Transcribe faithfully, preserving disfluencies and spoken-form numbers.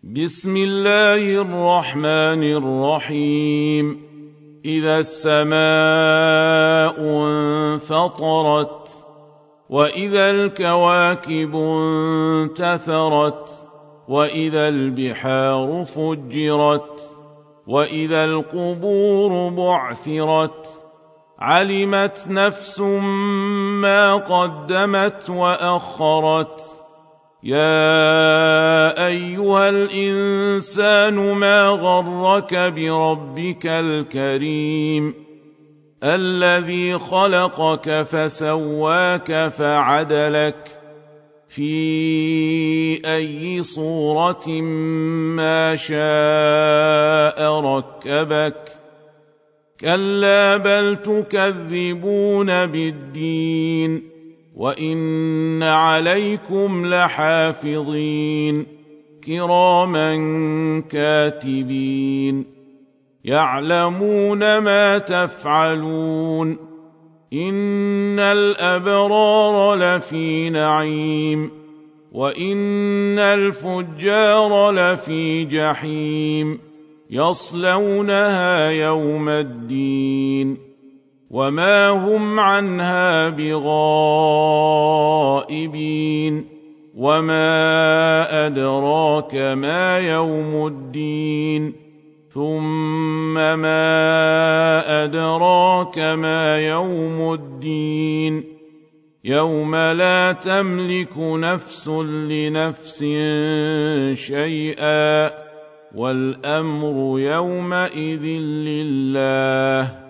بسم الله الرحمن الرحيم. إذا السماء انفطرت وإذا الكواكب انتثرت وإذا البحار فجرت وإذا القبور بعثرت علمت نفس ما قدمت وأخرت. يا أيها الإنسان ما غرك بربك الكريم الذي خلقك فسواك فعدلك في أي صورة ما شاء ركبك. كلا بل تكذبون بالدين وإن عليكم لحافظين كراما كاتبين يعلمون ما تفعلون. إن الأبرار لفي نعيم وإن الفجار لفي جحيم يصلونها يوم الدين وما هم عنها بغائبين. وما أدراك ما يوم الدين ثم ما أدراك ما يوم الدين يوم لا تملك نفس لنفس شيئا والأمر يومئذ لله.